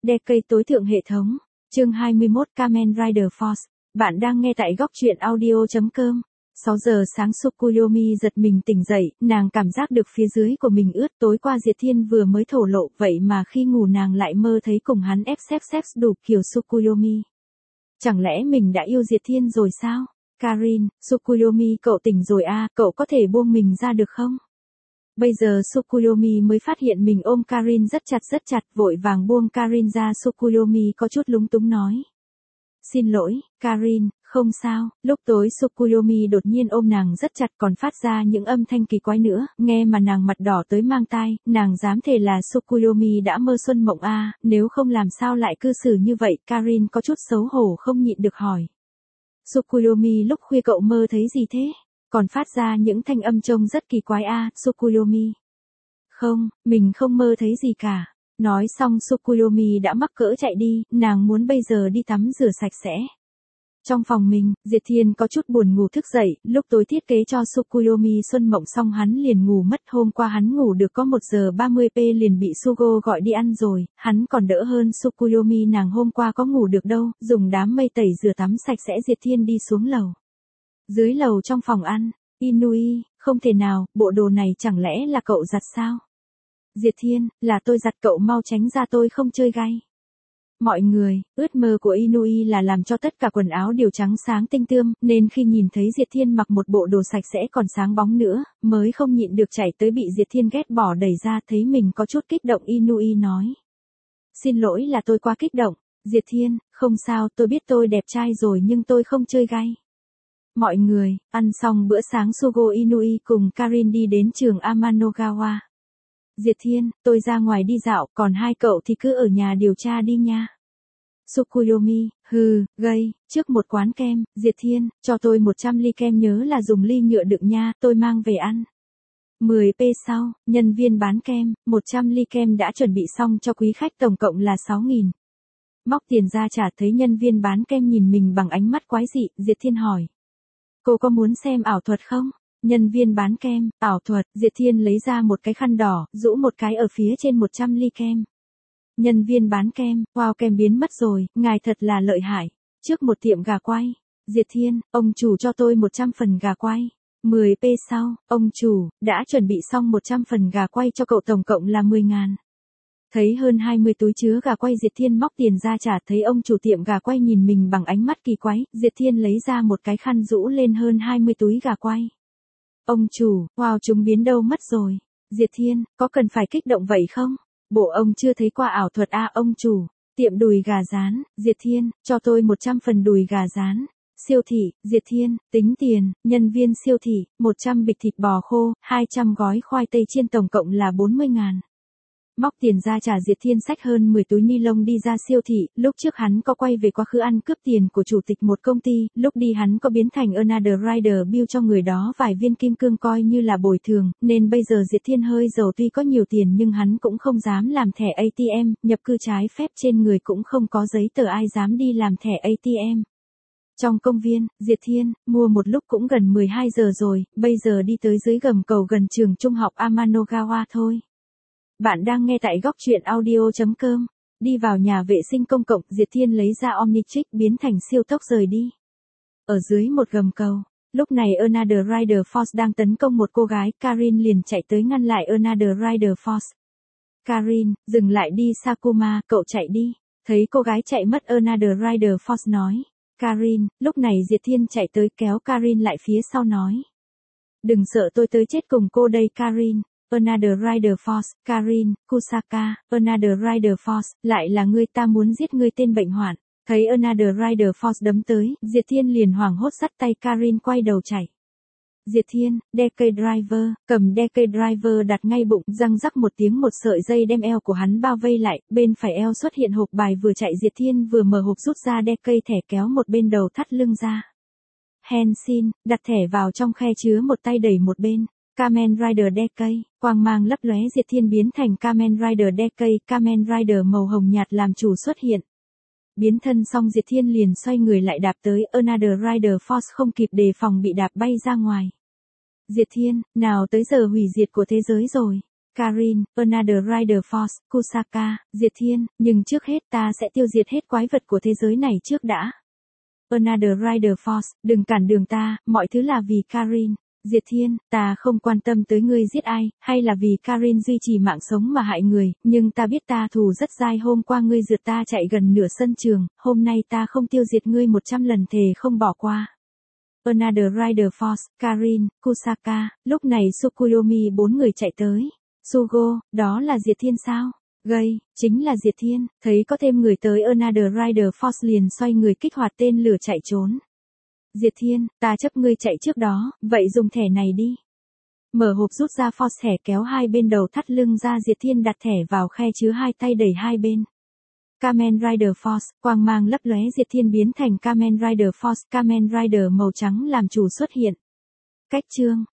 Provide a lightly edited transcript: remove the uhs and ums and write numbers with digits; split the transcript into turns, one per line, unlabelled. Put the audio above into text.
Decade tối thượng hệ thống. Chương 21 Kamen Rider Force. Bạn đang nghe tại góc truyện audio.com. 6 giờ sáng Tsukuyomi giật mình tỉnh dậy, nàng cảm giác được phía dưới của mình ướt. Tối qua Diệt Thiên vừa mới thổ lộ, vậy mà khi ngủ nàng lại mơ thấy cùng hắn ép xếp đủ kiểu Tsukuyomi. Chẳng lẽ mình đã yêu Diệt Thiên rồi sao? Karin, Tsukuyomi cậu tỉnh rồi à, cậu có thể buông mình ra được không? Bây giờ Tsukuyomi mới phát hiện mình ôm Karin rất chặt, vội vàng buông Karin ra. Tsukuyomi có chút lúng túng nói. Xin lỗi, Karin, không sao. Lúc tối Tsukuyomi đột nhiên ôm nàng rất chặt còn phát ra những âm thanh kỳ quái nữa, nghe mà nàng mặt đỏ tới mang tai, nàng dám thề là Tsukuyomi đã mơ xuân mộng à, nếu không làm sao lại cư xử như vậy. Karin có chút xấu hổ không nhịn được hỏi. Tsukuyomi lúc khuya cậu mơ thấy gì thế? Còn phát ra những thanh âm trông rất kỳ quái à, Tsukuyomi. Không, mình không mơ thấy gì cả. Nói xong Tsukuyomi đã mắc cỡ chạy đi, nàng muốn bây giờ đi tắm rửa sạch sẽ. Trong phòng mình, Diệt Thiên có chút buồn ngủ thức dậy, lúc tối thiết kế cho Tsukuyomi xuân mộng xong hắn liền ngủ mất. Hôm qua hắn ngủ được có 1 giờ 30 p liền bị Sugo gọi đi ăn rồi, hắn còn đỡ hơn Tsukuyomi nàng hôm qua có ngủ được đâu, dùng đám mây tẩy rửa tắm sạch sẽ. Diệt Thiên đi xuống lầu. Dưới lầu trong phòng ăn, Inui, không thể nào, bộ đồ này chẳng lẽ là cậu giặt sao? Diệt Thiên, là tôi giặt, cậu mau tránh ra tôi không chơi gay. Mọi người, ước mơ của Inui là làm cho tất cả quần áo đều trắng sáng tinh tươm, nên khi nhìn thấy Diệt Thiên mặc một bộ đồ sạch sẽ còn sáng bóng nữa, mới không nhịn được chạy tới bị Diệt Thiên ghét bỏ đẩy ra. Thấy mình có chút kích động, Inui nói. Xin lỗi là tôi quá kích động. Diệt Thiên, không sao, tôi biết tôi đẹp trai rồi nhưng tôi không chơi gay. Mọi người, ăn xong bữa sáng Sugo Inui cùng Karin đi đến trường Amanogawa. Diệt Thiên, tôi ra ngoài đi dạo, còn hai cậu thì cứ ở nhà điều tra đi nha. Tsukuyomi, gây, trước một quán kem. Diệt Thiên, cho tôi 100 ly kem, nhớ là dùng ly nhựa đựng nha, tôi mang về ăn. 10 p sau, nhân viên bán kem, 100 ly kem đã chuẩn bị xong cho quý khách, tổng cộng là 6.000. Móc tiền ra trả. Thấy nhân viên bán kem nhìn mình bằng ánh mắt quái dị, Diệt Thiên hỏi. Cô có muốn xem ảo thuật không? Nhân viên bán kem, ảo thuật. Diệt Thiên lấy ra một cái khăn đỏ, rũ một cái ở phía trên 100 ly kem. Nhân viên bán kem, wow, kem biến mất rồi, ngài thật là lợi hại. Trước một tiệm gà quay. Diệt Thiên, ông chủ cho tôi 100 phần gà quay. 10 p sau, ông chủ, đã chuẩn bị xong 100 phần gà quay cho cậu, tổng cộng là 10.000. Thấy hơn 20 túi chứa gà quay, Diệt Thiên móc tiền ra trả. Thấy ông chủ tiệm gà quay nhìn mình bằng ánh mắt kỳ quái, Diệt Thiên lấy ra một cái khăn rũ lên hơn 20 túi gà quay. Ông chủ, wow, chúng biến đâu mất rồi. Diệt Thiên, có cần phải kích động vậy không? Bộ ông chưa thấy qua ảo thuật à? Ông chủ, tiệm đùi gà rán. Diệt Thiên, cho tôi 100 phần đùi gà rán. Siêu thị. Diệt Thiên, tính tiền. Nhân viên siêu thị, 100 bịch thịt bò khô, 200 gói khoai tây chiên, tổng cộng là 40.000. Móc tiền ra trả. Diệt Thiên xách hơn 10 túi ni lông đi ra siêu thị. Lúc trước hắn có quay về quá khứ ăn cướp tiền của chủ tịch một công ty, lúc đi hắn có biến thành Another Rider bill cho người đó vài viên kim cương coi như là bồi thường, nên bây giờ Diệt Thiên hơi giàu, tuy có nhiều tiền nhưng hắn cũng không dám làm thẻ ATM, nhập cư trái phép trên người cũng không có giấy tờ, ai dám đi làm thẻ ATM. Trong công viên, Diệt Thiên, mua một lúc cũng gần 12 giờ rồi, bây giờ đi tới dưới gầm cầu gần trường trung học Amanogawa thôi. Bạn đang nghe tại góc truyện audio.com. Đi vào nhà vệ sinh công cộng, Diệt Thiên lấy ra Omnitrix biến thành siêu tốc rời đi. Ở dưới một gầm cầu, lúc này Another Rider Force đang tấn công một cô gái, Karin liền chạy tới ngăn lại Another Rider Force. Karin, dừng lại đi Sakuma, cậu chạy đi. Thấy cô gái chạy mất, Another Rider Force nói. Karin, lúc này Diệt Thiên chạy tới kéo Karin lại phía sau nói. Đừng sợ, tôi tới chết cùng cô đây. Karin. Another Rider Force, Karin, Kusaka, Another Rider Force, lại là ngươi, ta muốn giết ngươi tên bệnh hoạn. Thấy Another Rider Force đấm tới, Diệt Thiên liền hoảng hốt dắt tay Karin quay đầu chạy. Diệt Thiên, Decade Driver, cầm Decade Driver đặt ngay bụng, răng rắc một tiếng, một sợi dây đem eo của hắn bao vây lại, bên phải eo xuất hiện hộp bài. Vừa chạy Diệt Thiên vừa mở hộp rút ra Decade thẻ, kéo một bên đầu thắt lưng ra. Henshin, đặt thẻ vào trong khe chứa một tay đẩy một bên. Kamen Rider Decade, quang mang lấp lóe, Diệt Thiên biến thành Kamen Rider Decade, Kamen Rider màu hồng nhạt làm chủ xuất hiện. Biến thân xong Diệt Thiên liền xoay người lại đạp tới Another Rider Force, không kịp đề phòng bị đạp bay ra ngoài. Diệt Thiên, nào tới giờ hủy diệt của thế giới rồi. Karin, Another Rider Force, Kusaka, Diệt Thiên, nhưng trước hết ta sẽ tiêu diệt hết quái vật của thế giới này trước đã. Another Rider Force, đừng cản đường ta, mọi thứ là vì Karin. Diệt Thiên, ta không quan tâm tới ngươi giết ai, hay là vì Karin duy trì mạng sống mà hại người, nhưng ta biết ta thù rất dai. Hôm qua ngươi rượt ta chạy gần nửa sân trường, hôm nay ta không tiêu diệt ngươi 100 lần, thề không bỏ qua. Another Rider Force, Karin, Kusaka, lúc này Tsukuyomi 4 người chạy tới. Sugo, đó là Diệt Thiên sao? Gây, chính là Diệt Thiên, thấy có thêm người tới Another Rider Force liền xoay người kích hoạt tên lửa chạy trốn. Diệt Thiên, ta chấp ngươi chạy trước đó, vậy dùng thẻ này đi. Mở hộp rút ra Force thẻ kéo hai bên đầu thắt lưng ra. Diệt Thiên đặt thẻ vào khe chứa hai tay đẩy hai bên. Kamen Rider Force, quang mang lấp lóe. Diệt Thiên biến thành Kamen Rider Force. Kamen Rider màu trắng làm chủ xuất hiện. Cách chương.